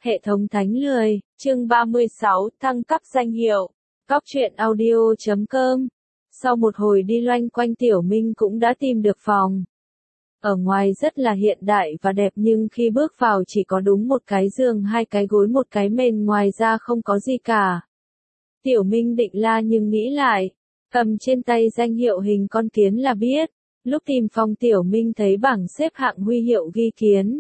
Hệ thống thánh lười, chương 36, thăng cấp danh hiệu. Cóc truyện audio.com. Sau một hồi đi loanh quanh Tiểu Minh cũng đã tìm được phòng. Ở ngoài rất là hiện đại và đẹp nhưng khi bước vào chỉ có đúng một cái giường, hai cái gối, một cái mền, ngoài ra không có gì cả. Tiểu Minh định la nhưng nghĩ lại, cầm trên tay danh hiệu hình con kiến là biết. Lúc tìm phòng Tiểu Minh thấy bảng xếp hạng huy hiệu ghi kiến.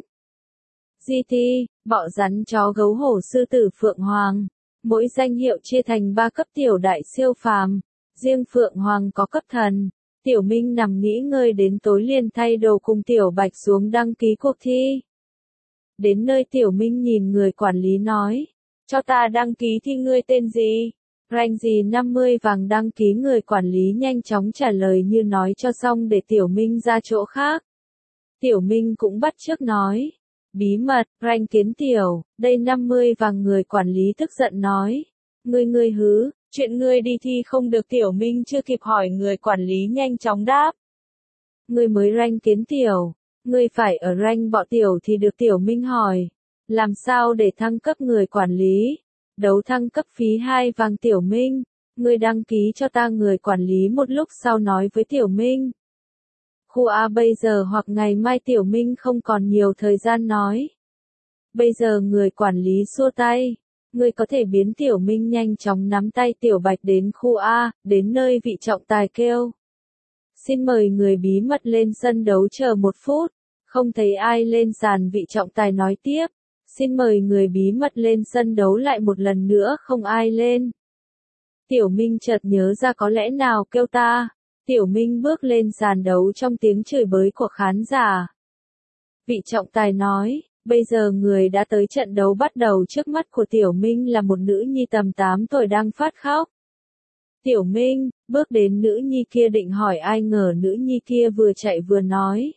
GT, bọ rắn chó gấu hổ sư tử phượng hoàng. Mỗi danh hiệu chia thành 3 cấp tiểu đại siêu phàm. Riêng phượng hoàng có cấp thần. Tiểu Minh nằm nghỉ ngơi đến tối liền thay đồ cùng Tiểu Bạch xuống đăng ký cuộc thi. Đến nơi Tiểu Minh nhìn người quản lý nói. Cho ta đăng ký thi, ngươi tên gì? Rank gì 50 vàng. Đăng ký. Người quản lý nhanh chóng trả lời như nói cho xong để Tiểu Minh ra chỗ khác. Tiểu Minh cũng bắt chước nói. Bí mật, rank kiến tiểu, đây 50 vàng. Người quản lý tức giận nói. Ngươi hứ, chuyện ngươi đi thi không được. Tiểu Minh chưa kịp hỏi người quản lý nhanh chóng đáp. Ngươi mới rank kiến tiểu, ngươi phải ở rank bọ tiểu thì được. Tiểu Minh hỏi. Làm sao để thăng cấp? Người quản lý. Đấu thăng cấp phí 2 vàng. Tiểu Minh, ngươi đăng ký cho ta. Người quản lý một lúc sau nói với Tiểu Minh. Khu A bây giờ hoặc ngày mai. Tiểu Minh không còn nhiều thời gian nói. Bây giờ người quản lý xua tay. Ngươi có thể biến. Tiểu Minh nhanh chóng nắm tay Tiểu Bạch đến khu A, đến nơi vị trọng tài kêu. Xin mời người bí mật lên sân đấu chờ 1 phút. Không thấy ai lên sàn, vị trọng tài nói tiếp. Xin mời người bí mật lên sân đấu lại một lần nữa. Không ai lên. Tiểu Minh chợt nhớ ra có lẽ nào kêu ta. Tiểu Minh bước lên sàn đấu trong tiếng chửi bới của khán giả. Vị trọng tài nói, bây giờ người đã tới, trận đấu bắt đầu. Trước mắt của Tiểu Minh là một nữ nhi tầm 8 tuổi đang phát khóc. Tiểu Minh bước đến nữ nhi kia định hỏi, ai ngờ nữ nhi kia vừa chạy vừa nói.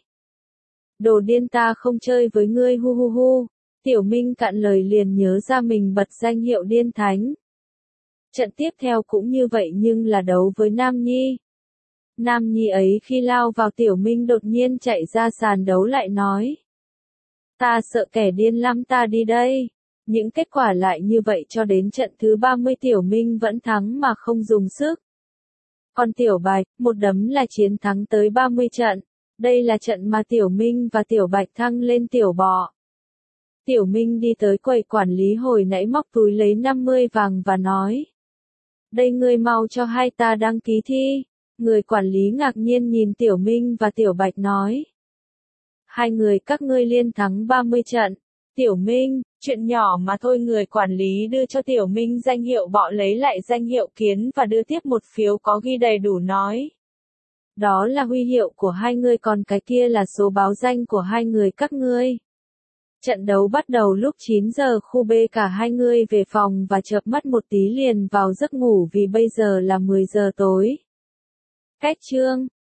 Đồ điên, ta không chơi với ngươi, hu hu hu. Tiểu Minh cạn lời liền nhớ ra mình bật danh hiệu điên thánh. Trận tiếp theo cũng như vậy nhưng là đấu với nam nhi. Nam nhi ấy khi lao vào Tiểu Minh đột nhiên chạy ra sàn đấu lại nói. Ta sợ kẻ điên lắm, ta đi đây. Những kết quả lại như vậy cho đến trận thứ 30 Tiểu Minh vẫn thắng mà không dùng sức. Còn Tiểu Bạch, một đấm là chiến thắng tới 30 trận. Đây là trận mà Tiểu Minh và Tiểu Bạch thăng lên tiểu bọ. Tiểu Minh đi tới quầy quản lý hồi nãy, móc túi lấy 50 vàng và nói. Đây, ngươi mau cho hai ta đăng ký thi. Người quản lý ngạc nhiên nhìn Tiểu Minh và Tiểu Bạch nói. Hai người các ngươi liên thắng 30 trận. Tiểu Minh, chuyện nhỏ mà thôi. Người quản lý đưa cho Tiểu Minh danh hiệu bọ, lấy lại danh hiệu kiến và đưa tiếp một phiếu có ghi đầy đủ nói. Đó là huy hiệu của hai người, còn cái kia là số báo danh của hai người các ngươi. Trận đấu bắt đầu lúc 9 giờ khu B. Cả hai người về phòng và chợp mắt một tí liền vào giấc ngủ vì bây giờ là 10 giờ tối. Cách chương